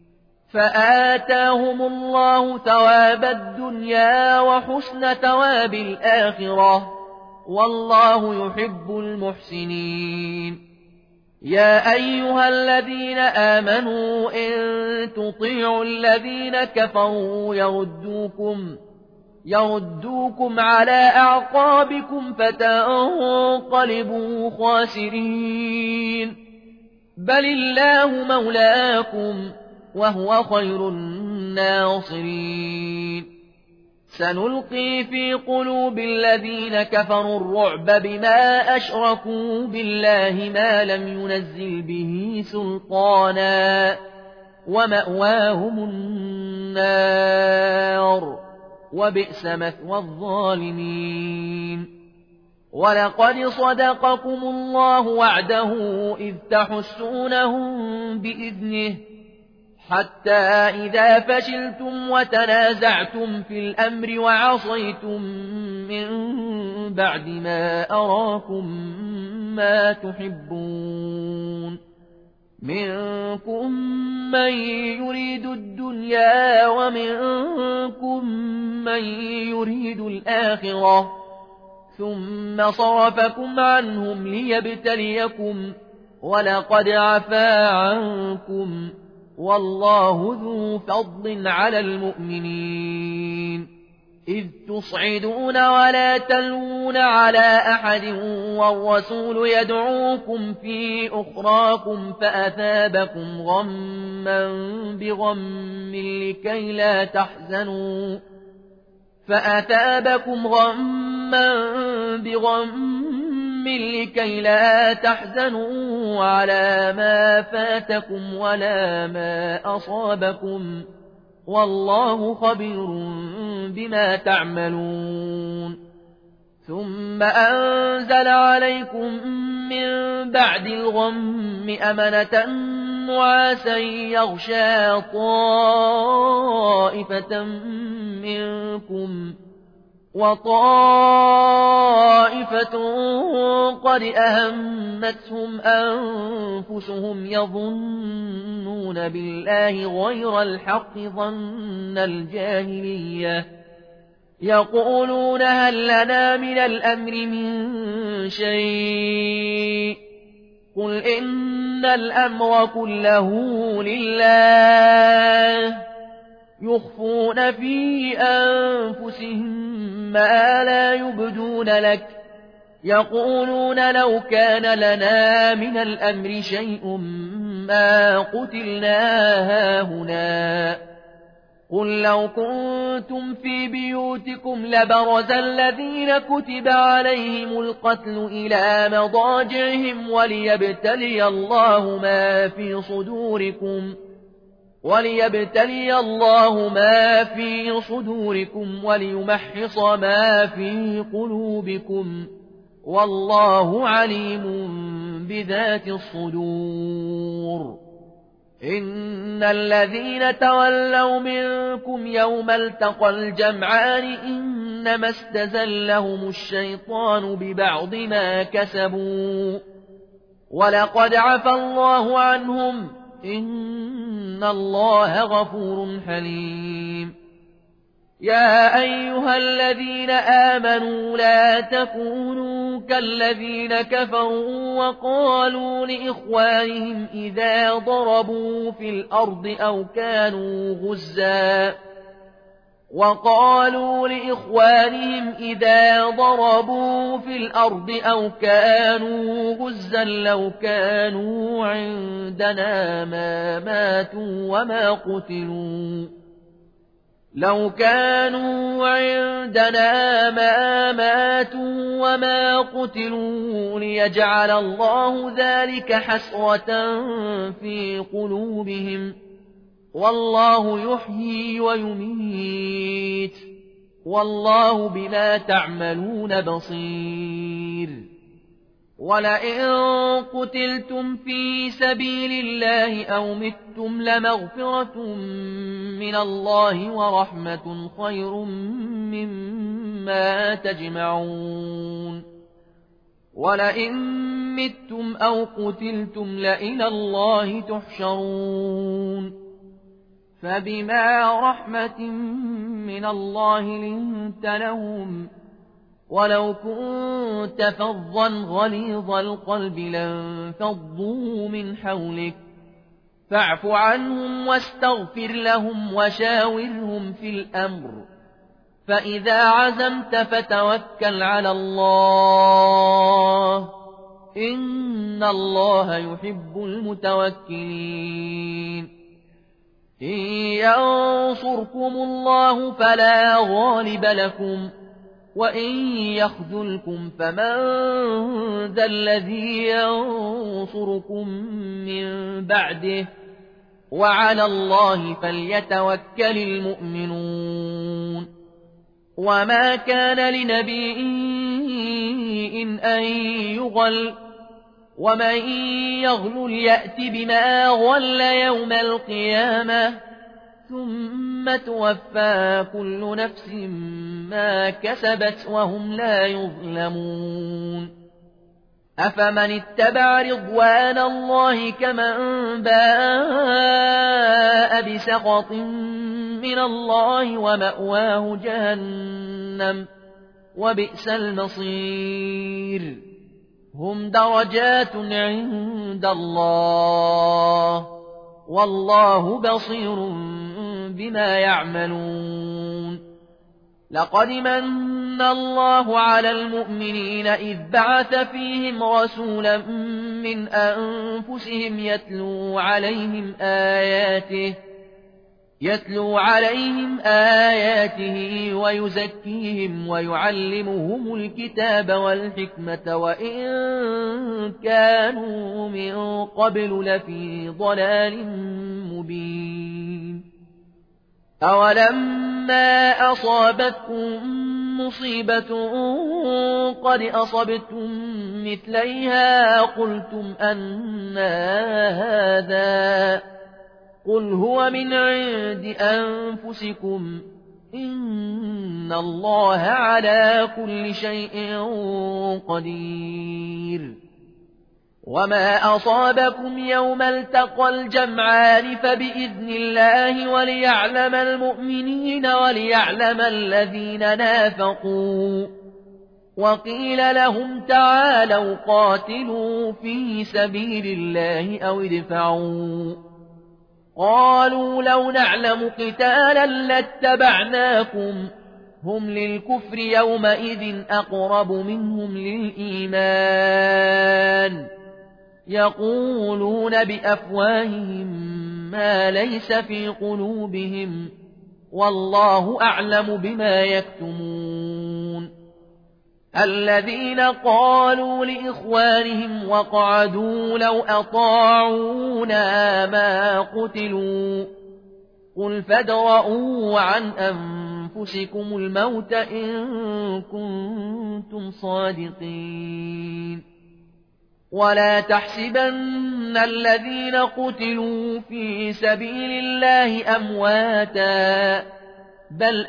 فآتاهم الله ثواب الدنيا وحسن ثواب الآخرة والله يحب المحسنين يا أيها الذين آمنوا إن تطيعوا الذين كفروا يردوكم يردوكم على أعقابكم فتنقلبوا خاسرين بل الله مولاكم وهو خير الناصرين سنلقي في قلوب الذين كفروا الرعب بما أشركوا بالله ما لم ينزل به سلطانا ومأواهم النار وبئس مثوى الظالمين ولقد صدقكم الله وعده إذ تحسونهم بإذنه حتى إذا فشلتم وتنازعتم في الأمر وعصيتم من بعد ما أراكم ما تحبون منكم من يريد الدنيا ومنكم من يريد الآخرة ثم صرفكم عنهم ليبتليكم ولقد عفا عنكم والله ذو فضل على المؤمنين إذ تصعدون ولا تلوون على أحد والرسول يدعوكم في أخراكم فأثابكم غما بغم لكي لا تحزنوا فأثابكم غما بغم لكي لا تحزنوا على ما فاتكم ولا ما أصابكم والله خبير بما تعملون ثم أنزل عليكم من بعد الغم أمنة نعاسا يغشى طائفة منكم وطائفة قد أهمتهم أنفسهم يظنون بالله غير الحق ظن الجاهلية يقولون هل لنا من الأمر من شيء قل إن الأمر كله لله يخفون في أنفسهم ما لا يبدون لك يقولون لو كان لنا من الأمر شيء ما قتلنا هاهنا قل لو كنتم في بيوتكم لبرز الذين كتب عليهم القتل إلى مضاجعهم وليبتلي الله ما في صدوركم وليبتلي الله ما في صدوركم وليمحص ما في قلوبكم والله عليم بذات الصدور إن الذين تولوا منكم يوم التقى الجمعان إنما استزلهم الشيطان ببعض ما كسبوا ولقد عفى الله عنهم إن الله غفور حليم يا أيها الذين آمنوا لا تكونوا كالذين كفروا وقالوا لإخوانهم إذا ضربوا في الأرض أو كانوا غزا وقالوا لإخوانهم إذا ضربوا في الأرض أو كانوا غزا لو كانوا عندنا ما ماتوا وما قتلوا لو كانوا عندنا ما ماتوا وما قتلوا ليجعل الله ذلك حسرة في قلوبهم والله يحيي ويميت والله بما تعملون بصير ولئن قتلتم في سبيل الله أو متم لمغفرة من الله ورحمة خير مما تجمعون ولئن متم أو قتلتم لإلى الله تحشرون فبما رحمة من الله لنت لهم ولو كنت فظا غليظ القلب لانفضوا من حولك فاعف عنهم واستغفر لهم وشاورهم في الأمر فإذا عزمت فتوكل على الله إن الله يحب المتوكلين إن ينصركم الله فلا غالب لكم وإن يخذلكم فمن ذا الذي ينصركم من بعده وعلى الله فليتوكل المؤمنون وما كان لنبي إن أن يغل ومن يغل يأت بما غل يوم القيامة ثم توفى كل نفس ما كسبت وهم لا يظلمون أفمن اتبع رضوان الله كمن باء بسخط من الله ومأواه جهنم وبئس المصير هم درجات عند الله والله بصير بما يعملون لقد من الله على المؤمنين إذ بعث فيهم رسولا من أنفسهم يتلو عليهم آياته يتلو عليهم آياته ويزكيهم ويعلمهم الكتاب والحكمة وإن كانوا من قبل لفي ضلال مبين أولما أصابتكم مصيبة قد أصبتم مثليها قلتم أنى هذا قل هو من عند أنفسكم إن الله على كل شيء قدير وما أصابكم يوم التقى الجمعان فبإذن الله وليعلم المؤمنين وليعلم الذين نافقوا وقيل لهم تعالوا قاتلوا في سبيل الله أو ادفعوا قالوا لو نعلم قتالا لاتبعناكم هم للكفر يومئذ أقرب منهم للإيمان يقولون بأفواههم ما ليس في قلوبهم والله أعلم بما يكتمون الذين قالوا لإخوانهم وقعدوا لو أطاعونا ما قتلوا قل فادرءوا عن أنفسكم الموت إن كنتم صادقين ولا تحسبن الذين قتلوا في سبيل الله أمواتا بل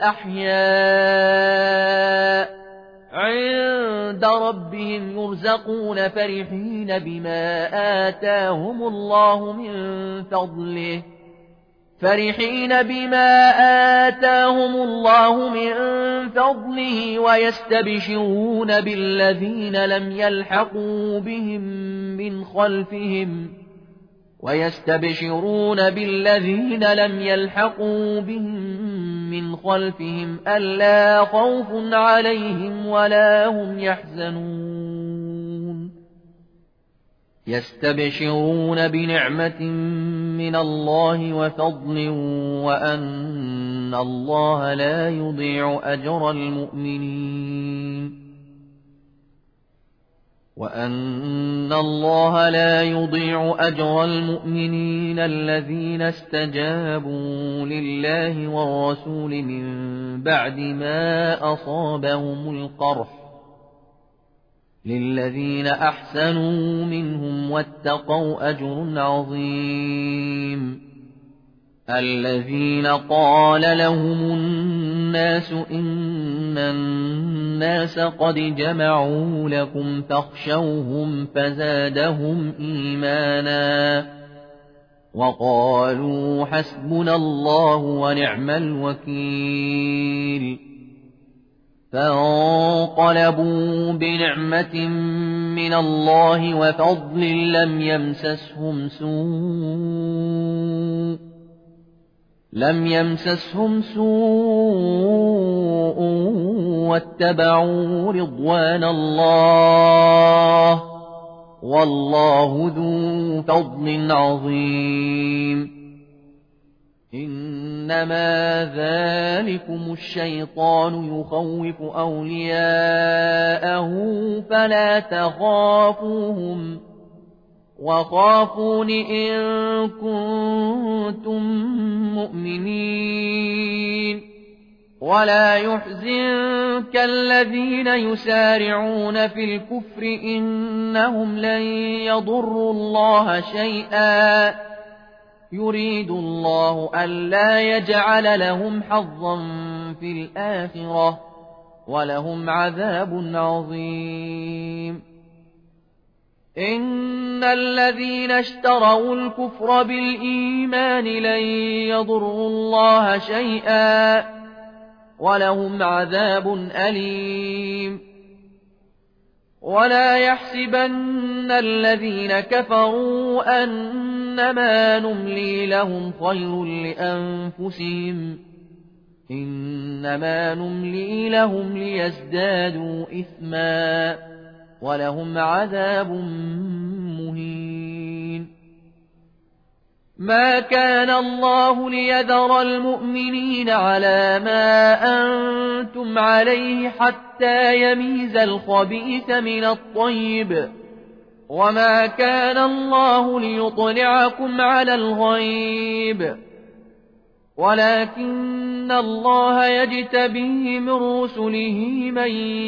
أحياء عند ربهم يرزقون فرحين بما آتاهم الله من فضله فرحين بما آتاهم الله من فضله ويستبشرون بالذين لم يلحقوا بهم من خلفهم ويستبشرون بالذين لم يلحقوا بهم من خلفهم ألا خوف عليهم ولا هم يحزنون يستبشرون بنعمة من الله وفضل وأن الله لا يضيع أجر المؤمنين وأن الله لا يضيع أجر المؤمنين الذين استجابوا لله والرسول من بعد ما أصابهم القرح للذين أحسنوا منهم واتقوا أجر عظيم الذين قال لهم الناس إن الناس قد جمعوا لكم فاخشوهم فزادهم إيمانا وقالوا حسبنا الله ونعم الوكيل فانقلبوا بنعمة من الله وفضل لم يمسسهم سوء لم يمسسهم سوء واتبعوا رضوان الله والله ذو فضل عظيم إنما ذلكم الشيطان يخوف أولياءه فلا تخافوهم وخافون إن كنتم مؤمنين ولا يحزنك الذين يسارعون في الكفر إنهم لن يضروا الله شيئا يريد الله ألا يجعل لهم حظا في الآخرة ولهم عذاب عظيم إن الذين اشتروا الكفر بالإيمان لن يضروا الله شيئا ولهم عذاب أليم ولا يحسبن الذين كفروا أنما نملي لهم خير لأنفسهم إنما نملي لهم ليزدادوا إثما ولهم عذاب مهين ما كان الله ليذر المؤمنين على ما أنتم عليه حتى يميز الخبيث من الطيب وما كان الله ليطلعكم على الغيب ولكن الله يجتبي من رسله من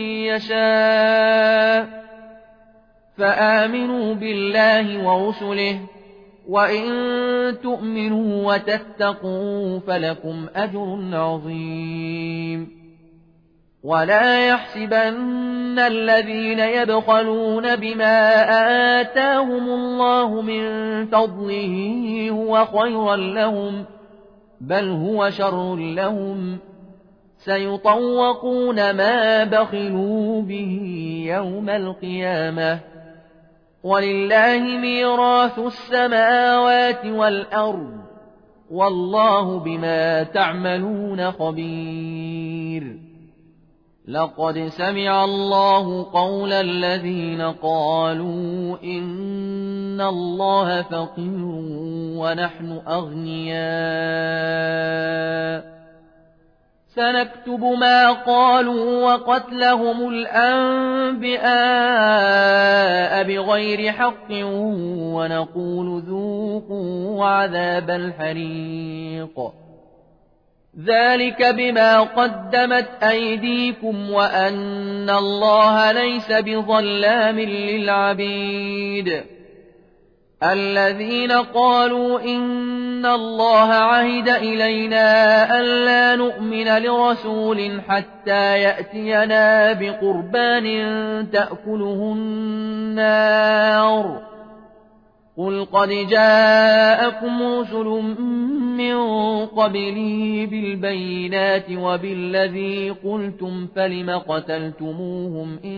يشاء فآمنوا بالله ورسله وإن تؤمنوا وتتقوا فلكم أجر عظيم. ولا يحسبن الذين يبخلون بما آتاهم الله من فضله هو خيرا لهم بل هو شر لهم سيطوقون ما بخلوا به يوم القيامة ولله ميراث السماوات والأرض والله بما تعملون خبير. لقد سمع الله قول الذين قالوا إن الله فقير ونحن أغنياء سنكتب ما قالوا وقتلهم الأنبياء بغير حق ونقول ذوقوا عذاب الحريق ذلك بما قدمت أيديكم وأن الله ليس بظلام للعبيد. الذين قالوا إن الله عهد إلينا ألا نؤمن لرسول حتى يأتينا بقربان تأكله النار قل قد جاءكم رسل من قبلي بالبينات وبالذي قلتم فلم قتلتموهم إن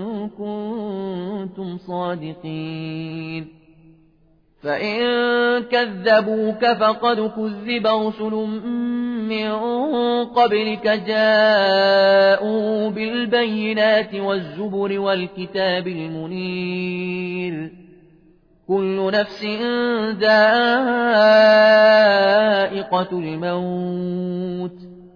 كنتم صادقين فإن كذبوك فقد كذب رسل من قبلك جاءوا بالبينات والزبر والكتاب المنير كل نفس ذائقة الموت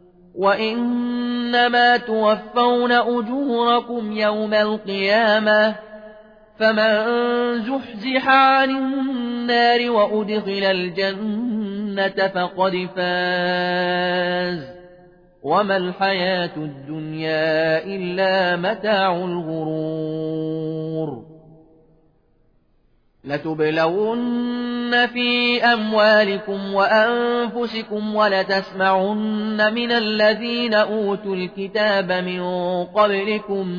وإنما توفون أجوركم يوم القيامة فمن زحزح عن النار وأدخل الجنة فقد فاز وما الحياة الدنيا إلا متاع الغرور. لتبلون في أموالكم وأنفسكم ولتسمعن من الذين أوتوا الكتاب من قبلكم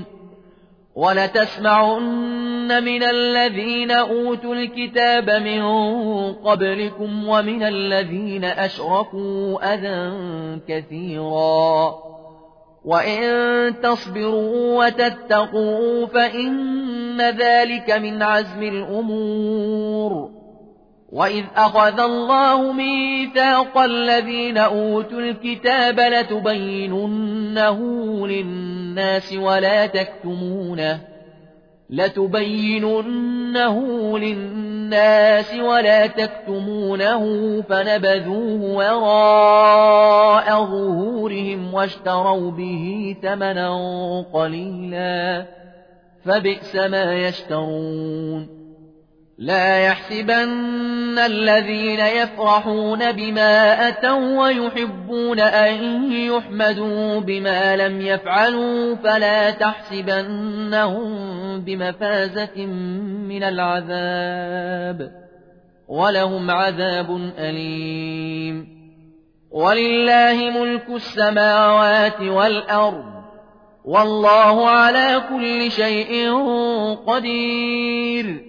ولتسمعن من الذين أوتوا الكتاب من قبلكم ومن الذين أشركوا أذى كثيرا وإن تصبروا وتتقوا فإن ذلك من عزم الأمور. وإذ أخذ الله ميثاق الذين أوتوا الكتاب لتبيننه للناس ولا تكتمونه لتبيننه للناس ولا تكتمونه فنبذوه وراء ظهورهم واشتروا به ثمنا قليلا فبئس ما يشترون. لا يحسبن الذين يفرحون بما أتوا ويحبون أن يحمدوا بما لم يفعلوا فلا تحسبنهم بمفازة من العذاب ولهم عذاب أليم. ولله ملك السماوات والأرض والله على كل شيء قدير.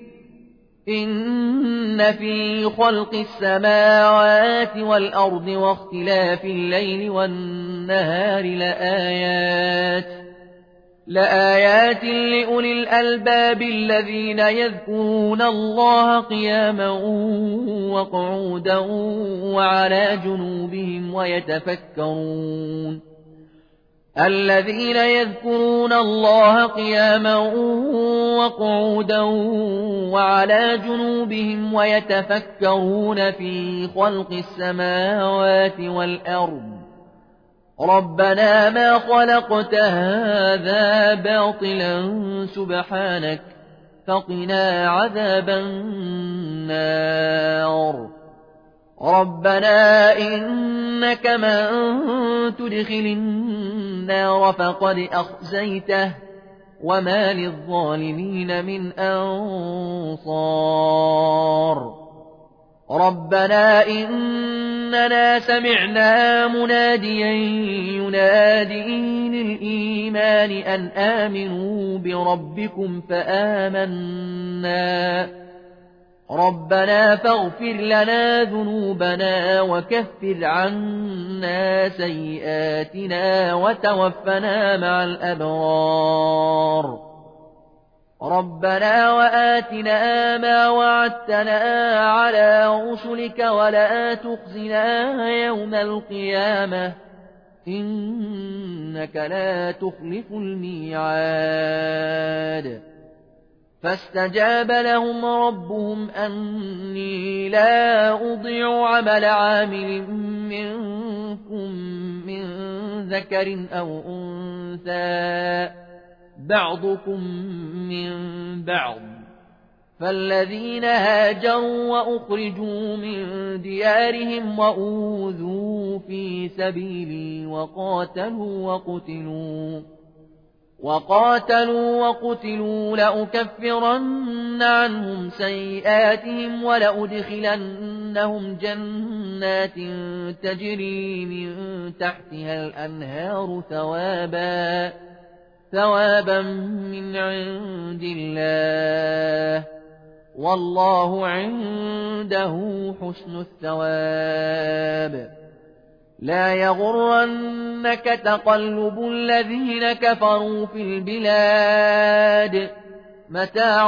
إن في خلق السماوات والأرض واختلاف الليل والنهار لآيات لآيات لأولي الألباب الذين يذكرون الله قياما وقعودا وعلى جنوبهم ويتفكرون الذين يذكرون الله قياما وقعودا وعلى جنوبهم ويتفكرون في خلق السماوات والأرض ربنا ما خلقت هذا باطلا سبحانك فقنا عذاب النار. ربنا إنك من تدخل النار فقد أخزيته وما للظالمين من أنصار. ربنا إننا سمعنا مناديا ينادي للإيمان أن آمنوا بربكم فآمنا ربنا فاغفر لنا ذنوبنا وكفر عنا سيئاتنا وتوفنا مع الأبرار ربنا وآتنا ما وعدتنا على رسلك ولا تخزنا يوم القيامة إنك لا تخلف الميعاد فاستجاب لهم ربهم أني لا أضيع عمل عامل منكم من ذكر أو أنثى بعضكم من بعض فالذين هاجروا وأخرجوا من ديارهم وأوذوا في سبيلي وقاتلوا وقتلوا وقاتلوا وقتلوا لأكفرن عنهم سيئاتهم ولأدخلنهم جنات تجري من تحتها الأنهار ثوابا ثوابا من عند الله والله عنده حسن الثواب لا يغرنك تقلب الذين كفروا في البلاد متاع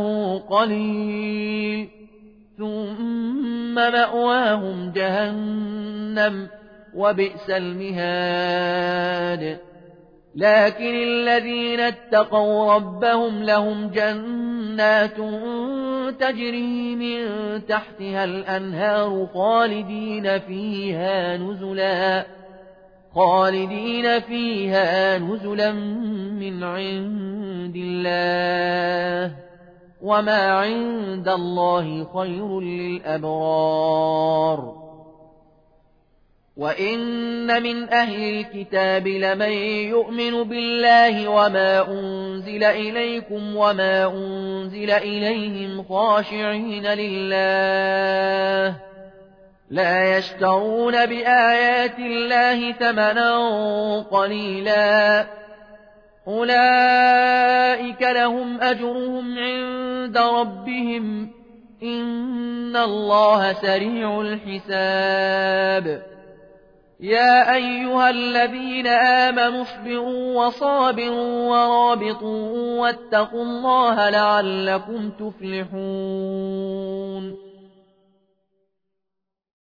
قليل ثم مأواهم جهنم وبئس المهاد لكن الذين اتقوا ربهم لهم جنات تجري من تحتها الأنهار خالدين فيها نزلا خالدين فيها نزلا من عند الله وما عند الله خير للأبرار وإن من أهل الكتاب لمن يؤمن بالله وما أنزل إليكم وما أنزل إليهم خاشعين لله لا يشترون بآيات الله ثمنا قليلا أولئك لهم أجرهم عند ربهم إن الله سريع الحساب يا أيها الذين آمنوا اصبروا وصابروا ورابطوا واتقوا الله لعلكم تفلحون